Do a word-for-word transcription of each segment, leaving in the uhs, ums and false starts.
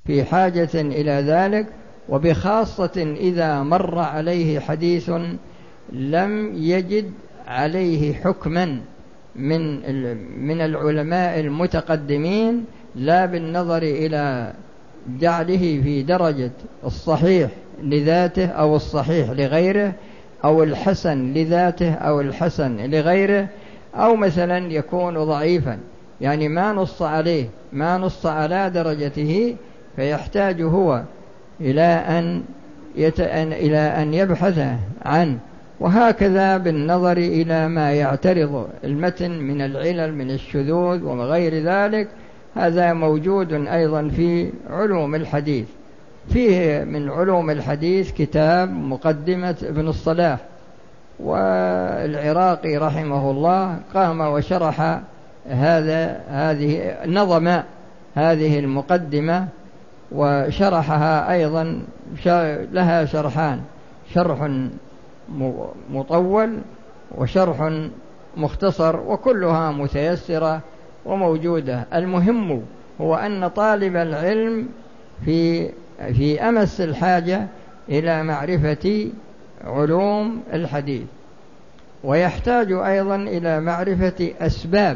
في حاجة إلى ذلك، وبخاصة إذا مر عليه حديث لم يجد عليه حكما من من العلماء المتقدمين، لا بالنظر إلى جعله في درجة الصحيح لذاته أو الصحيح لغيره، أو الحسن لذاته أو الحسن لغيره، أو مثلا يكون ضعيفا يعني ما نص عليه ما نص على درجته، فيحتاج هو إلى أن يت... إلى أن يبحث عنه. وهكذا بالنظر إلى ما يعترض المتن من العلل من الشذوذ وغير ذلك، هذا موجود أيضا في علوم الحديث. فيه من علوم الحديث كتاب مقدمة ابن الصلاح، والعراقي رحمه الله قام وشرح هذا هذه نظم هذه المقدمة وشرحها أيضا، لها شرحان، شرح مطول وشرح مختصر، وكلها متيسرة وموجودة. المهم هو أن طالب العلم في في أمس الحاجة إلى معرفة علوم الحديث، ويحتاج أيضا إلى معرفة أسباب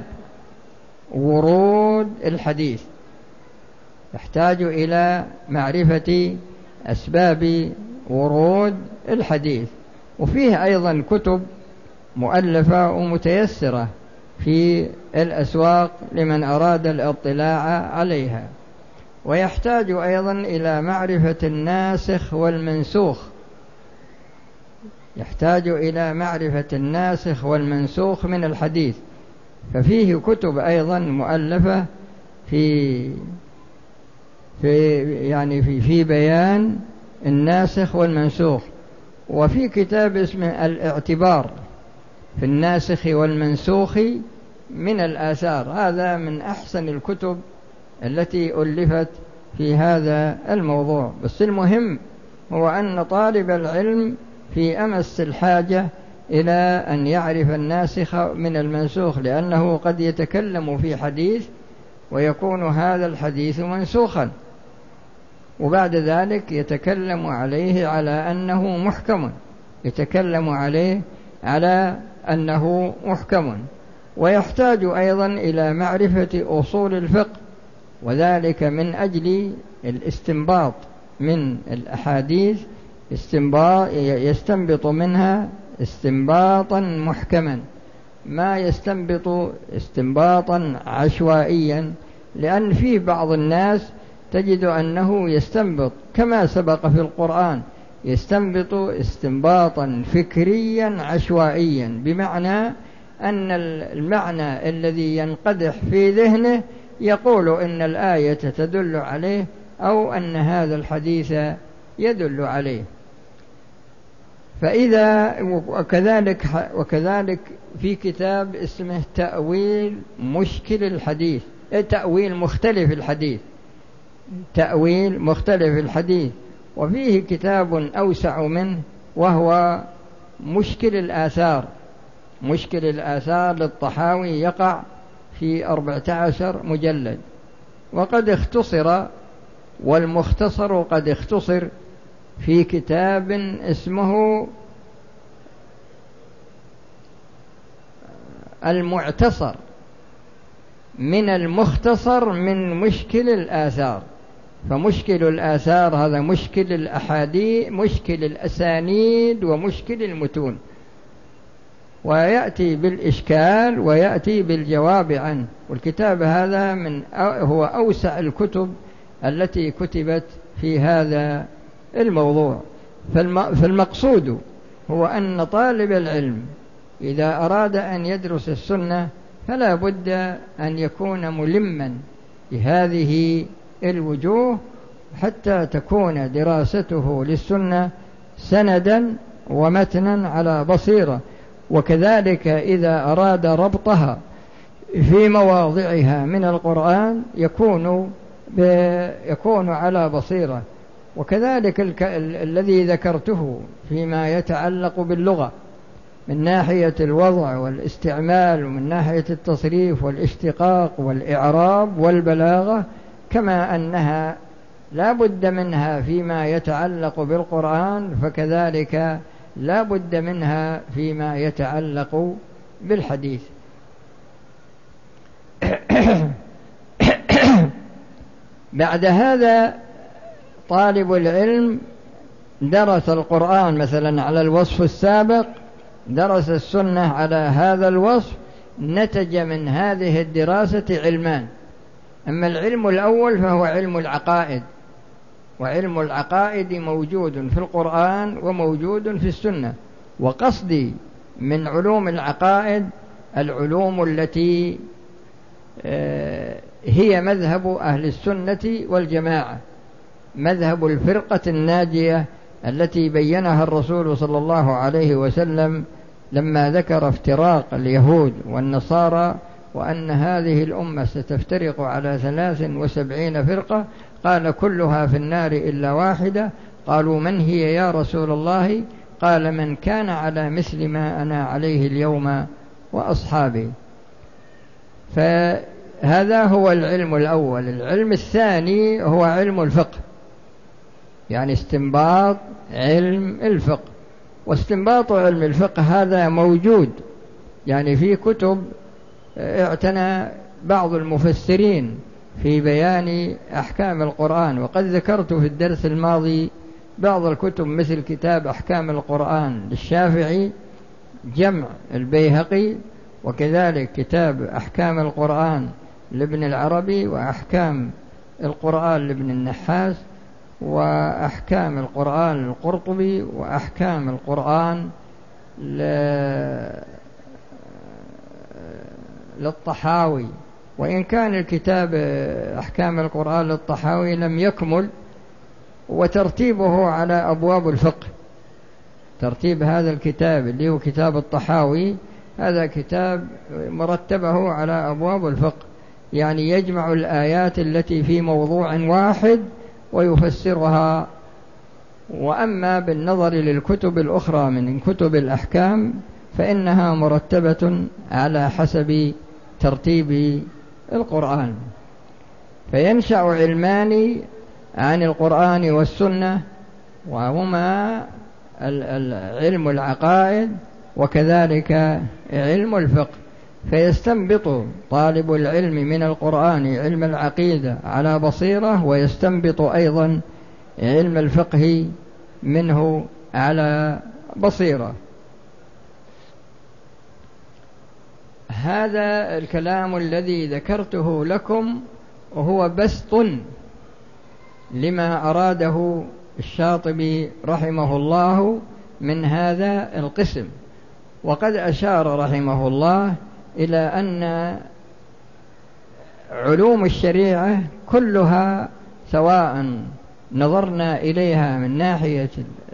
ورود الحديث، يحتاج إلى معرفة أسباب ورود الحديث. وفيه أيضا كتب مؤلفة ومتيسرة في الأسواق لمن أراد الاطلاع عليها. ويحتاج أيضا إلى معرفة الناسخ والمنسوخ، يحتاج إلى معرفة الناسخ والمنسوخ من الحديث، ففيه كتب أيضا مؤلفة في في يعني في في بيان الناسخ والمنسوخ. وفي كتاب اسمه الاعتبار في الناسخ والمنسوخ من الآثار، هذا من أحسن الكتب التي ألفت في هذا الموضوع. بس المهم هو أن طالب العلم في أمس الحاجة إلى أن يعرف الناسخ من المنسوخ، لأنه قد يتكلم في حديث ويكون هذا الحديث منسوخا، وبعد ذلك يتكلم عليه على أنه محكم، يتكلم عليه على أنه محكم. ويحتاج أيضا إلى معرفة أصول الفقه، وذلك من أجل الاستنباط من الأحاديث، استنباط يستنبط منها استنباطا محكما، ما يستنبط استنباطا عشوائيا، لأن في بعض الناس تجد أنه يستنبط كما سبق في القرآن، يستنبط استنباطا فكريا عشوائيا، بمعنى أن المعنى الذي ينقدح في ذهنه يقول إن الآية تدل عليه، أو أن هذا الحديث يدل عليه. فإذا وكذلك وكذلك في كتاب اسمه تأويل مشكل الحديث، تأويل مختلف الحديث، تأويل مختلف الحديث. وفيه كتاب أوسع منه وهو مشكل الآثار، مشكل الآثار للطحاوي، يقع في أربعة عشر مجلد، وقد اختصر، والمختصر قد اختصر في كتاب اسمه المعتصر من المختصر من مشكل الآثار. فمشكل الآثار هذا مشكل الأحاديث، مشكل الأسانيد ومشكل المتون، ويأتي بالإشكال ويأتي بالجواب عنه. والكتاب هذا من هو أوسع الكتب التي كتبت في هذا الموضوع. فالمقصود هو أن طالب العلم إذا أراد أن يدرس السنة فلا بد أن يكون ملما بهذه الوجوه، حتى تكون دراسته للسنة سندا ومتنا على بصيرة. وكذلك إذا أراد ربطها في مواضعها من القرآن يكون يكون على بصيرة. وكذلك ال... الذي ذكرته فيما يتعلق باللغة من ناحية الوضع والاستعمال، ومن ناحية التصريف والاشتقاق والإعراب والبلاغة، كما أنها لا بد منها فيما يتعلق بالقرآن، فكذلك لا بد منها فيما يتعلق بالحديث. بعد هذا طالب العلم درس القرآن مثلا على الوصف السابق، درس السنة على هذا الوصف، نتج من هذه الدراسة علمان. أما العلم الأول فهو علم العقائد، وعلم العقائد موجود في القرآن وموجود في السنة. وقصدي من علوم العقائد العلوم التي هي مذهب أهل السنة والجماعة، مذهب الفرقة الناجية التي بينها الرسول صلى الله عليه وسلم لما ذكر افتراق اليهود والنصارى، وأن هذه الأمة ستفترق على ثلاث وسبعين فرقة، قال كلها في النار إلا واحدة. قالوا من هي يا رسول الله؟ قال من كان على مثل ما أنا عليه اليوم وأصحابي. فهذا هو العلم الأول. العلم الثاني هو علم الفقه، يعني استنباط علم الفقه. واستنباط علم الفقه هذا موجود يعني في كتب اعتنى بعض المفسرين في بيان أحكام القرآن، وقد ذكرت في الدرس الماضي بعض الكتب مثل كتاب أحكام القرآن للشافعي جمع البيهقي، وكذلك كتاب أحكام القرآن لابن العربي، وأحكام القرآن لابن النحاس، وأحكام القرآن للقرطبي، وأحكام القرآن للطحاوي. وإن كان الكتاب أحكام القرآن للطحاوي لم يكمل، وترتيبه على أبواب الفقه. ترتيب هذا الكتاب اللي هو كتاب الطحاوي هذا كتاب مرتبه على أبواب الفقه، يعني يجمع الآيات التي في موضوع واحد ويفسرها. وأما بالنظر للكتب الأخرى من كتب الأحكام فإنها مرتبة على حسب ترتيب القرآن. فينشأ علمان عن القرآن والسنة، وهما علم العقائد وكذلك علم الفقه. فيستنبط طالب العلم من القرآن علم العقيدة على بصيرة، ويستنبط أيضا علم الفقه منه على بصيرة. هذا الكلام الذي ذكرته لكم وهو بسط لما أراده الشاطبي رحمه الله من هذا القسم. وقد أشار رحمه الله إلى أن علوم الشريعة كلها سواء نظرنا إليها من ناحية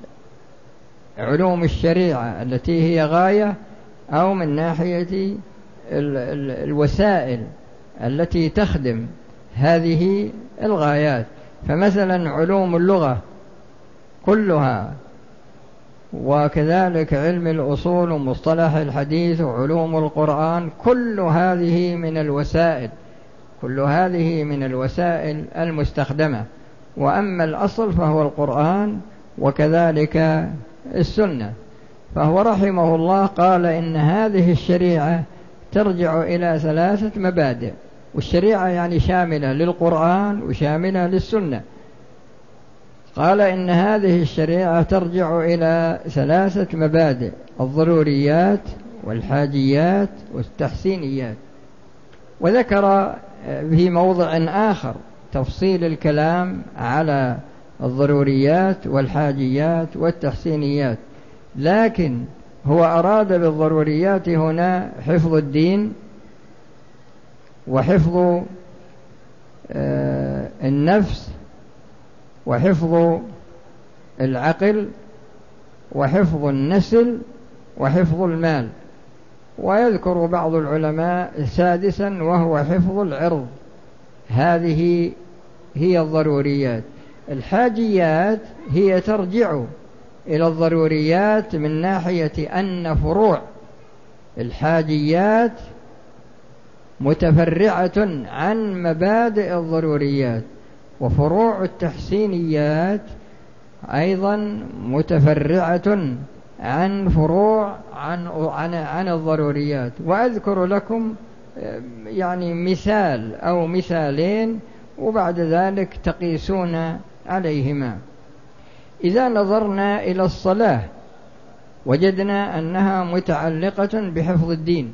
علوم الشريعة التي هي غاية، أو من ناحية الوسائل التي تخدم هذه الغايات. فمثلا علوم اللغة كلها، وكذلك علم الأصول ومصطلح الحديث وعلوم القرآن، كل هذه من الوسائل كل هذه من الوسائل المستخدمة. وأما الأصل فهو القرآن وكذلك السنة. فهو رحمه الله قال إن هذه الشريعة ترجع إلى ثلاثة مبادئ، والشريعة يعني شاملة للقرآن وشاملة للسنة. قال إن هذه الشريعة ترجع إلى ثلاثة مبادئ: الضروريات والحاجيات والتحسينيات. وذكر في موضع آخر تفصيل الكلام على الضروريات والحاجيات والتحسينيات، لكن هو أراد بالضروريات هنا حفظ الدين وحفظ النفس وحفظ العقل وحفظ النسل وحفظ المال. ويذكر بعض العلماء سادسا وهو حفظ العرض. هذه هي الضروريات. الحاجيات هي ترجع إلى الضروريات من ناحية أن فروع الحاجيات متفرعة عن مبادئ الضروريات. وفروع التحسينيات أيضا متفرعة عن فروع عن عن عن الضروريات. وأذكر لكم يعني مثال أو مثالين وبعد ذلك تقيسون عليهما. إذا نظرنا إلى الصلاة وجدنا أنها متعلقة بحفظ الدين،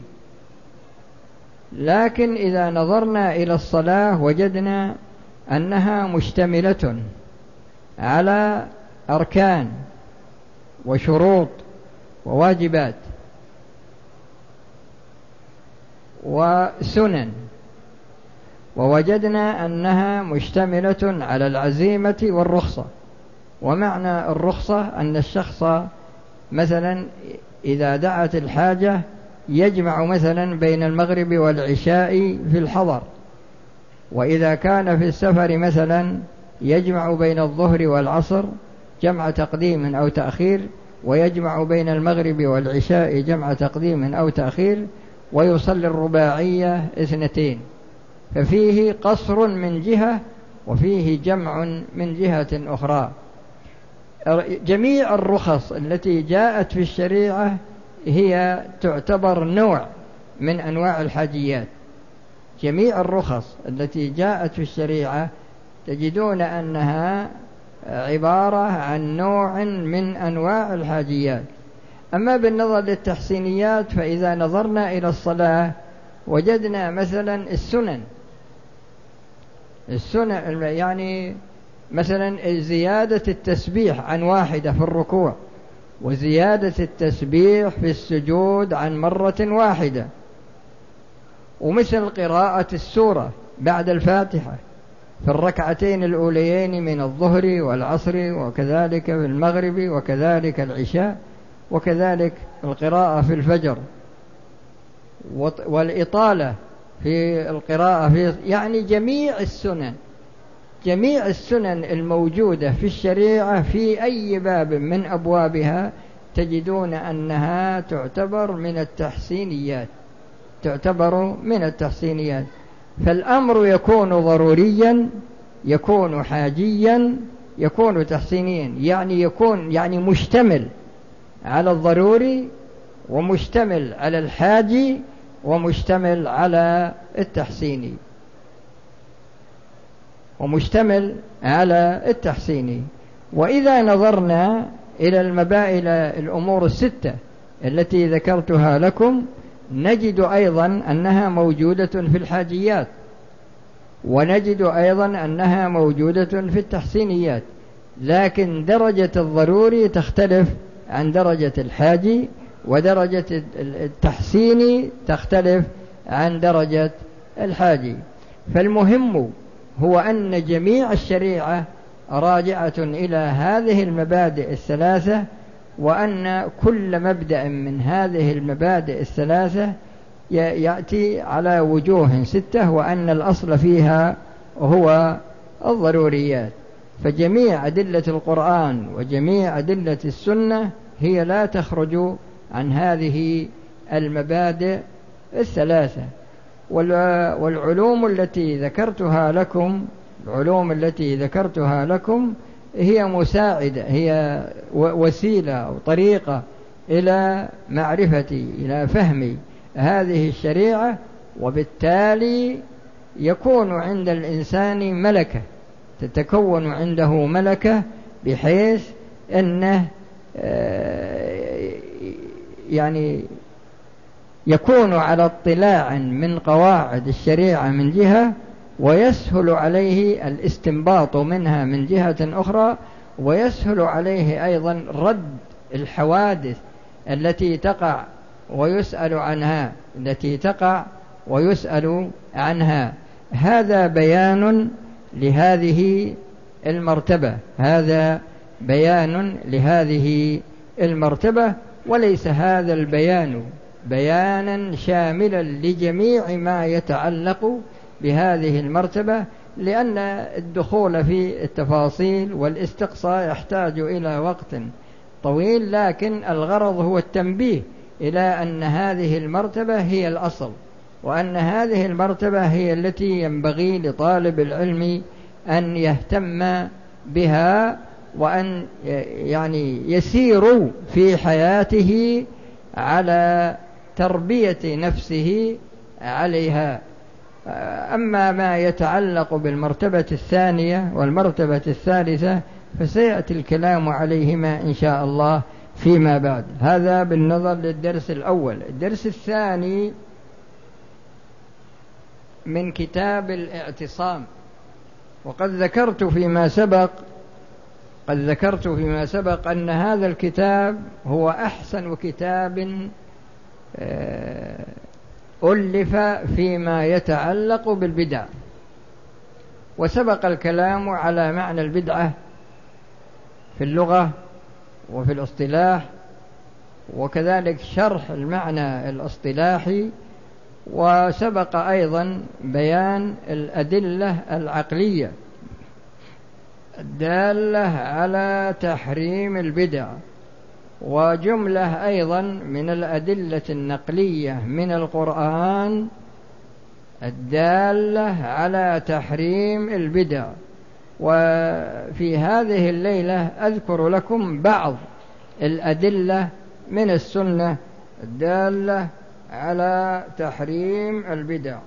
لكن إذا نظرنا إلى الصلاة وجدنا أنها مشتملة على أركان وشروط وواجبات وسنن، ووجدنا أنها مشتملة على العزيمة والرخصة. ومعنى الرخصة أن الشخص مثلا إذا دعت الحاجة يجمع مثلا بين المغرب والعشاء في الحضر، وإذا كان في السفر مثلا يجمع بين الظهر والعصر جمع تقديم أو تأخير، ويجمع بين المغرب والعشاء جمع تقديم أو تأخير، ويصلي الرباعية اثنتين. ففيه قصر من جهة وفيه جمع من جهة أخرى. جميع الرخص التي جاءت في الشريعة هي تعتبر نوع من أنواع الحاجيات. جميع الرخص التي جاءت في الشريعة تجدون أنها عبارة عن نوع من أنواع الحاجيات. أما بالنظر للتحسينيات فإذا نظرنا إلى الصلاة وجدنا مثلا السنن السنن يعني مثلا زيادة التسبيح عن واحدة في الركوع، وزيادة التسبيح في السجود عن مرة واحدة، ومثل قراءة السورة بعد الفاتحة في الركعتين الأوليين من الظهر والعصر، وكذلك في المغرب، وكذلك العشاء، وكذلك القراءة في الفجر، والإطالة في القراءة في يعني جميع السنن جميع السنن الموجودة في الشريعة في أي باب من أبوابها تجدون أنها تعتبر من التحسينيات تعتبر من التحسينيات. فالأمر يكون ضروريا، يكون حاجيا، يكون تحسينيا، يعني يكون يعني مشتمل على الضروري، ومشتمل على الحاجي، ومشتمل على التحسيني ومشتمل على التحسيني. وإذا نظرنا إلى المبائل الأمور الستة التي ذكرتها لكم نجد أيضا أنها موجودة في الحاجيات، ونجد أيضا أنها موجودة في التحسينيات، لكن درجة الضروري تختلف عن درجة الحاجي، ودرجة التحسيني تختلف عن درجة الحاجي. فالمهم هو أن جميع الشريعة راجعة إلى هذه المبادئ الثلاثة، وأن كل مبدأ من هذه المبادئ الثلاثة يأتي على وجوه ستة، وأن الأصل فيها هو الضروريات. فجميع أدلة القرآن وجميع أدلة السنة هي لا تخرج عن هذه المبادئ الثلاثة. والعلوم التي ذكرتها لكم العلوم التي ذكرتها لكم هي مساعدة، هي وسيلة أو طريقة إلى معرفتي إلى فهم هذه الشريعة، وبالتالي يكون عند الإنسان ملكة، تتكون عنده ملكة بحيث أنه يعني يكون على اطلاع من قواعد الشريعة من جهة، ويسهل عليه الاستنباط منها من جهة أخرى، ويسهل عليه أيضا رد الحوادث التي تقع ويسأل عنها التي تقع ويسأل عنها. هذا بيان لهذه المرتبة هذا بيان لهذه المرتبة وليس هذا البيان بيانا شاملا لجميع ما يتعلق بهذه المرتبة، لأن الدخول في التفاصيل والاستقصاء يحتاج إلى وقت طويل، لكن الغرض هو التنبيه إلى أن هذه المرتبة هي الأصل، وأن هذه المرتبة هي التي ينبغي لطالب العلم أن يهتم بها، وأن يعني يسير في حياته على تربية نفسه عليها. أما ما يتعلق بالمرتبة الثانية والمرتبة الثالثة فسيأتي الكلام عليهما إن شاء الله فيما بعد. هذا بالنظر للدرس الأول. الدرس الثاني من كتاب الاعتصام، وقد ذكرت فيما سبق قد ذكرت فيما سبق أن هذا الكتاب هو أحسن كتاب ألف فيما يتعلق بالبدع، وسبق الكلام على معنى البدعة في اللغة وفي الاصطلاح، وكذلك شرح المعنى الاصطلاحي، وسبق أيضا بيان الأدلة العقلية الدالة على تحريم البدع، وجملة أيضا من الأدلة النقلية من القرآن الدالة على تحريم البدع. وفي هذه الليلة أذكر لكم بعض الأدلة من السنة الدالة على تحريم البدع.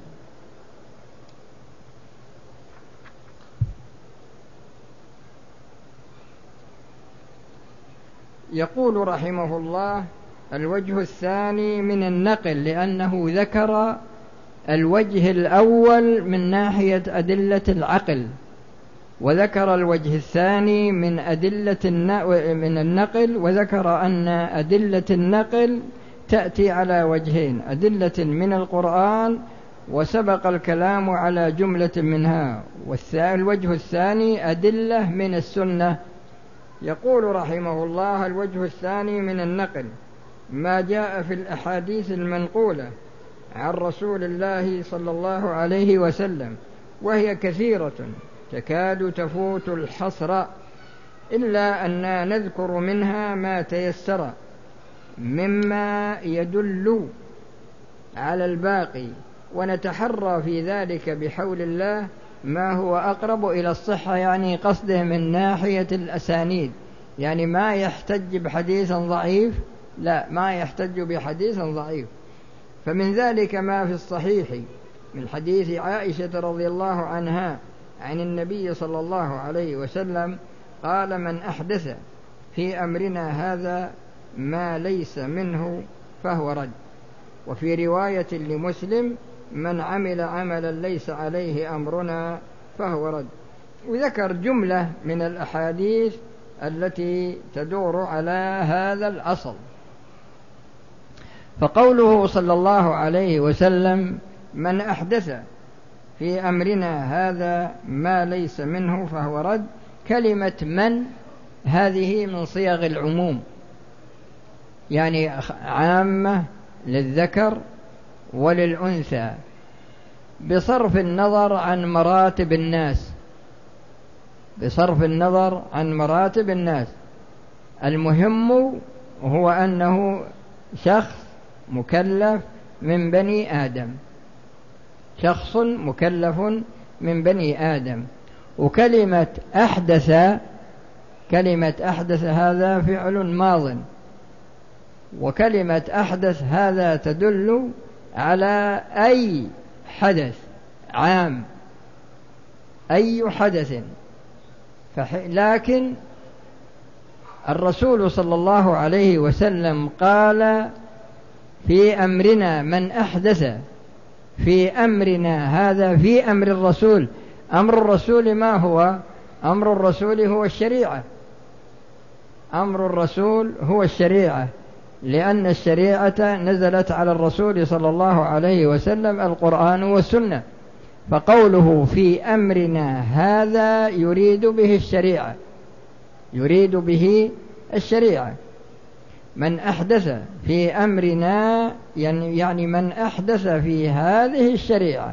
يقول رحمه الله: الوجه الثاني من النقل، لأنه ذكر الوجه الأول من ناحية أدلة العقل، وذكر الوجه الثاني من أدلة من النقل، وذكر أن أدلة النقل تأتي على وجهين: أدلة من القرآن، وسبق الكلام على جملة منها، والوجه الثاني أدلة من السنة. يقول رحمه الله: الوجه الثاني من النقل ما جاء في الأحاديث المنقولة عن رسول الله صلى الله عليه وسلم، وهي كثيرة تكاد تفوت الحصر، إلا أننا نذكر منها ما تيسر مما يدل على الباقي، ونتحرى في ذلك بحول الله ما هو أقرب إلى الصحة، يعني قصده من ناحية الأسانيد، يعني ما يحتج بحديث ضعيف، لا، ما يحتج بحديث ضعيف. فمن ذلك ما في الصحيح من حديث عائشة رضي الله عنها عن النبي صلى الله عليه وسلم قال: من أحدث في أمرنا هذا ما ليس منه فهو رد. وفي رواية لمسلم: من عمل عملا ليس عليه أمرنا فهو رد. وذكر جملة من الأحاديث التي تدور على هذا الأصل. فقوله صلى الله عليه وسلم: من أحدث في أمرنا هذا ما ليس منه فهو رد، كلمة من هذه من صيغ العموم، يعني عامة للذكر وللأنثى، بصرف النظر عن مراتب الناس بصرف النظر عن مراتب الناس المهم هو أنه شخص مكلف من بني آدم، شخص مكلف من بني آدم. وكلمة أحدث كلمة أحدث هذا فعل ماض، وكلمة أحدث هذا تدل على أي حدث عام، أي حدث. لكن الرسول صلى الله عليه وسلم قال: في أمرنا من أحدث في أمرنا هذا، في أمر الرسول. أمر الرسول ما هو؟ أمر الرسول هو الشريعة أمر الرسول هو الشريعة لأن الشريعة نزلت على الرسول صلى الله عليه وسلم القرآن والسنة. فقوله في أمرنا هذا يريد به الشريعة يريد به الشريعة من أحدث في أمرنا يعني من أحدث في هذه الشريعة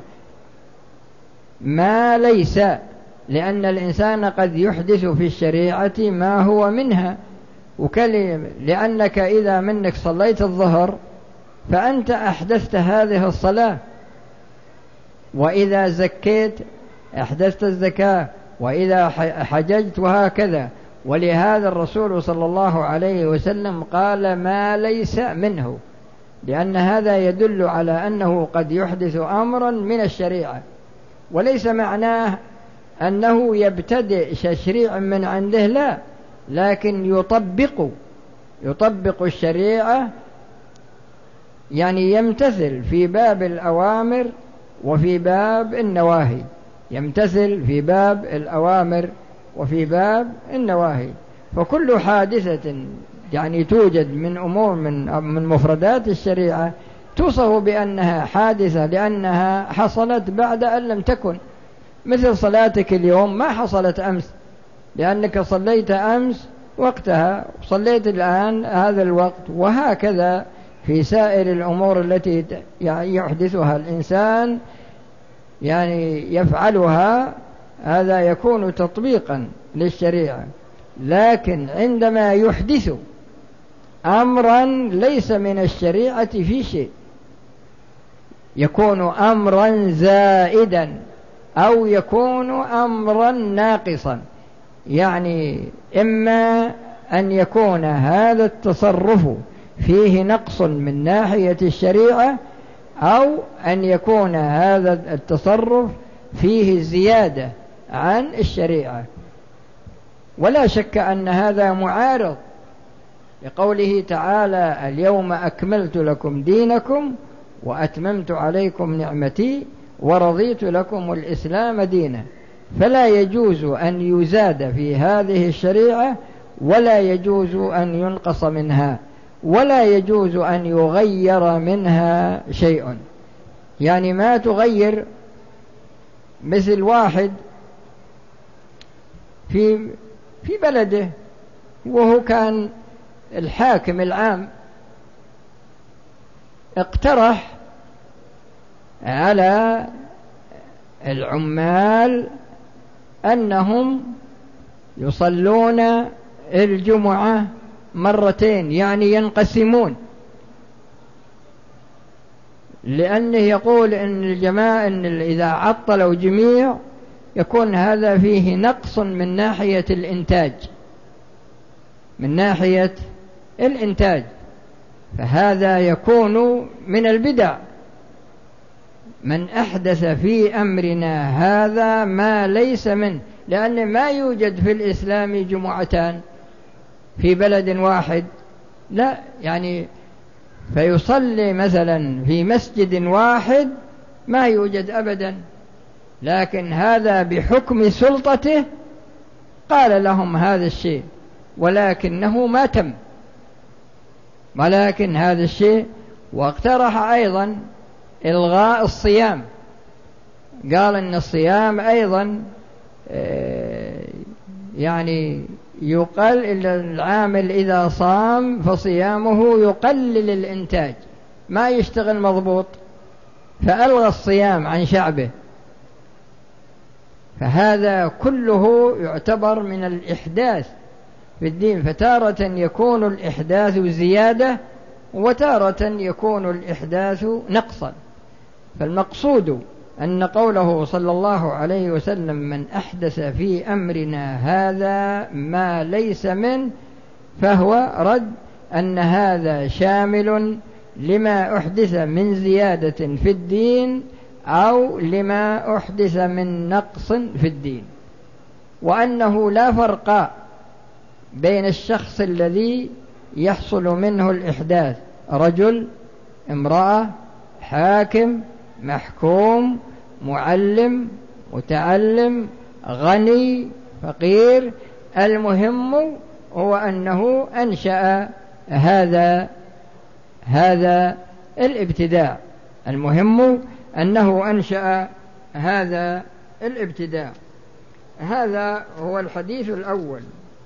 ما ليس، لأن الإنسان قد يحدث في الشريعة ما هو منها. وكلمة لأنك إذا منك صليت الظهر فأنت أحدثت هذه الصلاة، وإذا زكيت أحدثت الزكاة، وإذا حججت وهكذا. ولهذا الرسول صلى الله عليه وسلم قال ما ليس منه، لأن هذا يدل على أنه قد يحدث أمرا من الشريعة، وليس معناه أنه يبتدئ تشريع من عنده، لا، لكن يطبق يطبق الشريعة، يعني يمتثل في باب الأوامر وفي باب النواهي، يمتثل في باب الأوامر وفي باب النواهي. فكل حادثة يعني توجد من أمور من من مفردات الشريعة توصف بأنها حادثة لأنها حصلت بعد أن لم تكن، مثل صلاتك اليوم ما حصلت أمس، لأنك صليت أمس وقتها وصليت الآن هذا الوقت. وهكذا في سائر الأمور التي يحدثها الإنسان يعني يفعلها، هذا يكون تطبيقا للشريعة. لكن عندما يحدث أمرا ليس من الشريعة في شيء، يكون أمرا زائدا أو يكون أمرا ناقصا، يعني إما أن يكون هذا التصرف فيه نقص من ناحية الشريعة، أو أن يكون هذا التصرف فيه زيادة عن الشريعة. ولا شك أن هذا معارض لقوله تعالى اليوم أكملت لكم دينكم وأتممت عليكم نعمتي ورضيت لكم الإسلام دينا. فلا يجوز أن يزاد في هذه الشريعة، ولا يجوز أن ينقص منها، ولا يجوز أن يغير منها شيء. يعني ما تغير، مثل واحد في في بلده وهو كان الحاكم العام، اقترح على العمال أنهم يصلون الجمعة مرتين، يعني ينقسمون، لأنه يقول إن الجماعة إن إذا عطلوا جميع يكون هذا فيه نقص من ناحية الإنتاج، من ناحية الإنتاج، فهذا يكون من البدع. من أحدث في أمرنا هذا ما ليس منه، لأن ما يوجد في الإسلام جمعتان في بلد واحد، لا، يعني فيصلي مثلا في مسجد واحد ما يوجد أبدا، لكن هذا بحكم سلطته قال لهم هذا الشيء، ولكنه ما تم، ولكن هذا الشيء. واقترح أيضا إلغاء الصيام، قال إن الصيام أيضا يعني يقل العامل إذا صام فصيامه يقلل الإنتاج، ما يشتغل مضبوط، فألغى الصيام عن شعبه. فهذا كله يعتبر من الإحداث في الدين، فتارة يكون الإحداث زيادة وتارة يكون الإحداث نقصا. فالمقصود أن قوله صلى الله عليه وسلم من أحدث في أمرنا هذا ما ليس منه، فهو رد أن هذا شامل لما أحدث من زيادة في الدين أو لما أحدث من نقص في الدين، وأنه لا فرق بين الشخص الذي يحصل منه الإحداث، رجل، امرأة، حاكم، محكوم، معلم، متعلم، غني، فقير. المهم هو أنه أنشأ هذا هذا الابتداع، المهم أنه أنشأ هذا الابتداع. هذا هو الحديث الأول.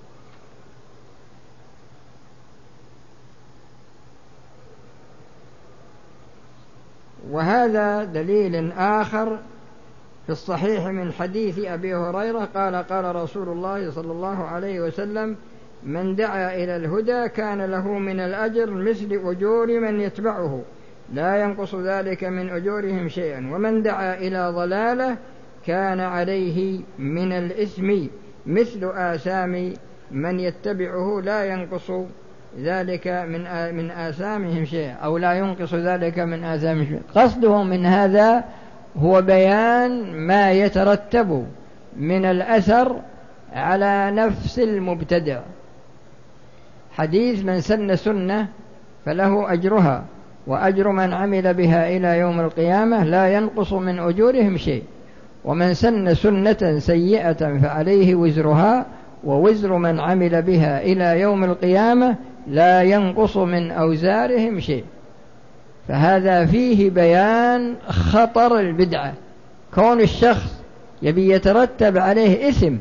وهذا دليل آخر في الصحيح من حديث أبي هريرة قال قال رسول الله صلى الله عليه وسلم من دعا إلى الهدى كان له من الأجر مثل أجور من يتبعه لا ينقص ذلك من أجورهم شيئا، ومن دعا إلى ضلالة كان عليه من الإثم مثل آثام من يتبعه لا ينقص ذلك من من آثامهم شيء، أو لا ينقص ذلك من آثامهم شيء. قصده من هذا هو بيان ما يترتب من الأثر على نفس المبتدع. حديث من سن سنة فله أجرها وأجر من عمل بها إلى يوم القيامة لا ينقص من أجورهم شيء، ومن سن سنة سيئة فعليه وزرها ووزر من عمل بها إلى يوم القيامة لا ينقص من أوزارهم شيء. فهذا فيه بيان خطر البدعة، كون الشخص يبي يترتب عليه إثم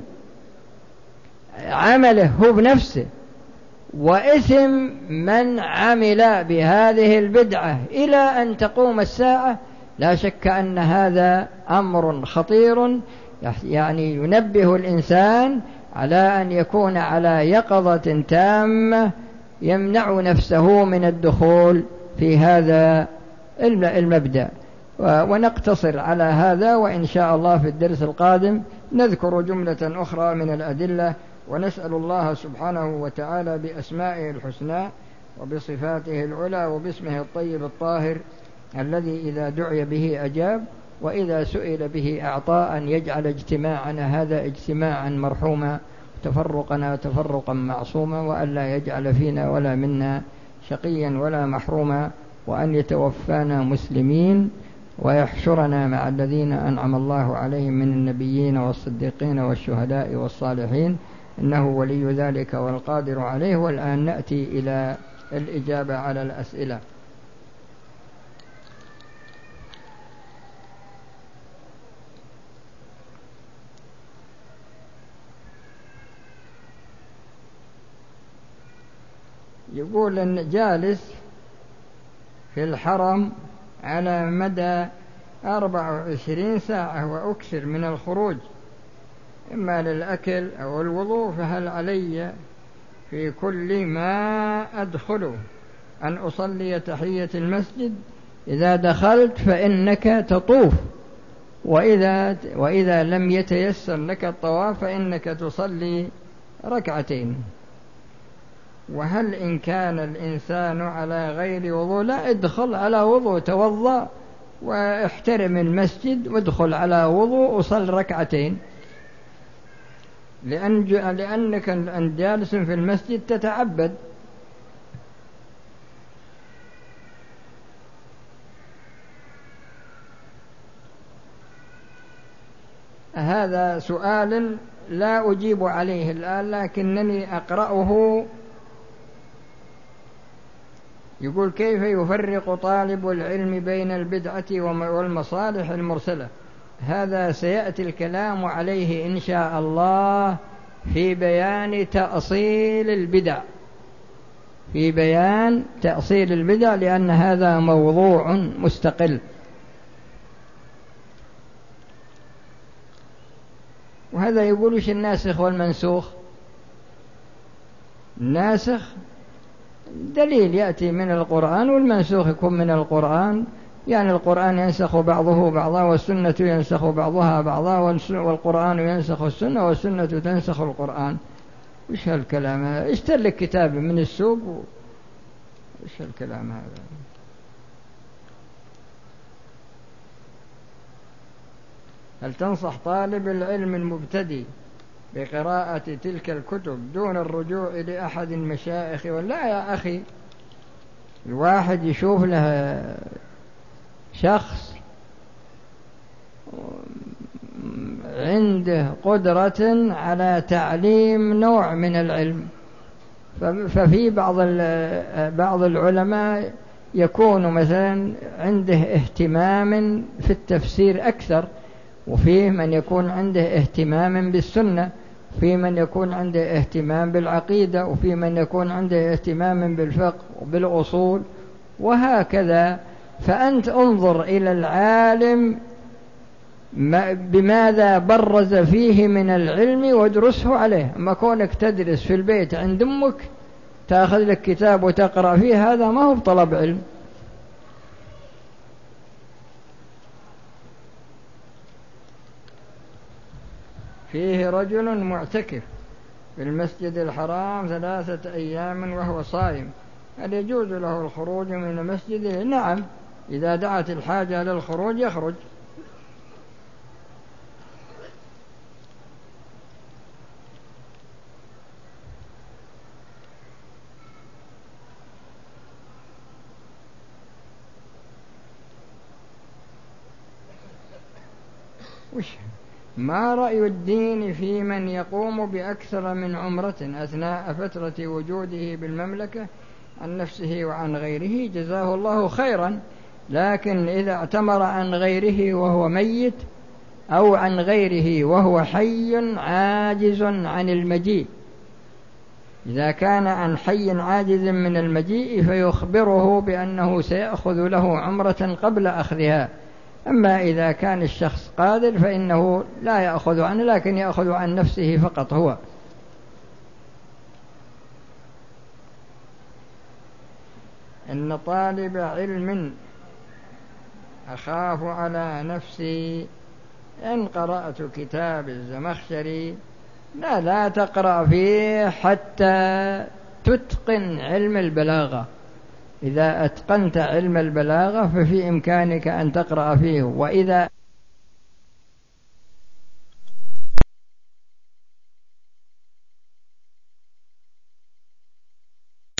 عمله هو بنفسه وإثم من عمل بهذه البدعة إلى أن تقوم الساعة، لا شك أن هذا أمر خطير، يعني ينبه الإنسان على أن يكون على يقظة تامة يمنع نفسه من الدخول في هذا المبدأ. ونقتصر على هذا، وإن شاء الله في الدرس القادم نذكر جملة أخرى من الأدلة، ونسأل الله سبحانه وتعالى بأسمائه الحسنى وبصفاته العلى وباسمه الطيب الطاهر الذي إذا دعي به أجاب وإذا سئل به أعطى، أن يجعل اجتماعنا هذا اجتماعا مرحوما، تفرقنا تفرقا معصوما، وأن لا يجعل فينا ولا منا شقيا ولا محروما، وأن يتوفانا مسلمين ويحشرنا مع الذين أنعم الله عليهم من النبيين والصديقين والشهداء والصالحين، إنه ولي ذلك والقادر عليه. والآن نأتي إلى الإجابة على الأسئلة. يقول أن جالس في الحرم على مدى أربع وعشرين ساعة وأكثر من الخروج إما للأكل أو الوضوء، فهل علي في كل ما أدخله أن أصلي تحية المسجد؟ إذا دخلت فإنك تطوف، وإذا, وإذا لم يتيسر لك الطواف فإنك تصلي ركعتين. وهل إن كان الإنسان على غير وضوء؟ لا، ادخل على وضوء، توضأ واحترم المسجد وادخل على وضوء وصل ركعتين، لأن لأنك جالس في المسجد تتعبد. هذا سؤال لا أجيب عليه الآن، لكنني أقرأه. يقول: كيف يفرق طالب العلم بين البدعة والمصالح المرسلة؟ هذا سيأتي الكلام عليه إن شاء الله في بيان تأصيل البدع، في بيان تأصيل البدع، لأن هذا موضوع مستقل. وهذا يقولش الناسخ والمنسوخ. الناسخ دليل يأتي من القرآن، والمنسوخ يكون من القرآن، يعني القرآن ينسخ بعضه بعضا والسنة ينسخ بعضها بعضا، والقرآن ينسخ السنة والسنة تنسخ القرآن. وش هالكلام هذا؟ اشتري لك كتاب من السوق و... وش هالكلام هذا؟ هل تنصح طالب العلم المبتدئ بقراءة تلك الكتب دون الرجوع لأحد المشايخ؟ ولا يا أخي، الواحد يشوف له شخص عنده قدرة على تعليم نوع من العلم، ففي بعض بعض العلماء يكون مثلا عنده اهتمام في التفسير أكثر، وفيه من يكون عنده اهتمام بالسنة، في من يكون عنده اهتمام بالعقيدة، وفي من يكون عنده اهتمام بالفقه وبالأصول، وهكذا. فأنت انظر إلى العالم بماذا برز فيه من العلم وادرسه عليه. أما كونك تدرس في البيت عند أمك تأخذ لك كتاب وتقرأ فيه، هذا ما هو بطلب علم. فيه رجل معتكف في المسجد الحرام ثلاثة أيام وهو صائم، هل يجوز له الخروج من مسجده؟ نعم، إذا دعت الحاجة للخروج يخرج. ما رأي الدين في من يقوم بأكثر من عمرة أثناء فترة وجوده بالمملكة عن نفسه وعن غيره؟ جزاه الله خيرا، لكن إذا اعتمر عن غيره وهو ميت أو عن غيره وهو حي عاجز عن المجيء، إذا كان عن حي عاجز من المجيء فيخبره بأنه سيأخذ له عمرة قبل أخذها. أما إذا كان الشخص قادر فإنه لا يأخذ عنه، لكن يأخذ عن نفسه فقط هو. إن طالب علم أخاف على نفسي إن قرأت كتاب الزمخشري. لا لا تقرأ فيه حتى تتقن علم البلاغة. إذا أتقنت علم البلاغة ففي إمكانك أن تقرأ فيه، وإذا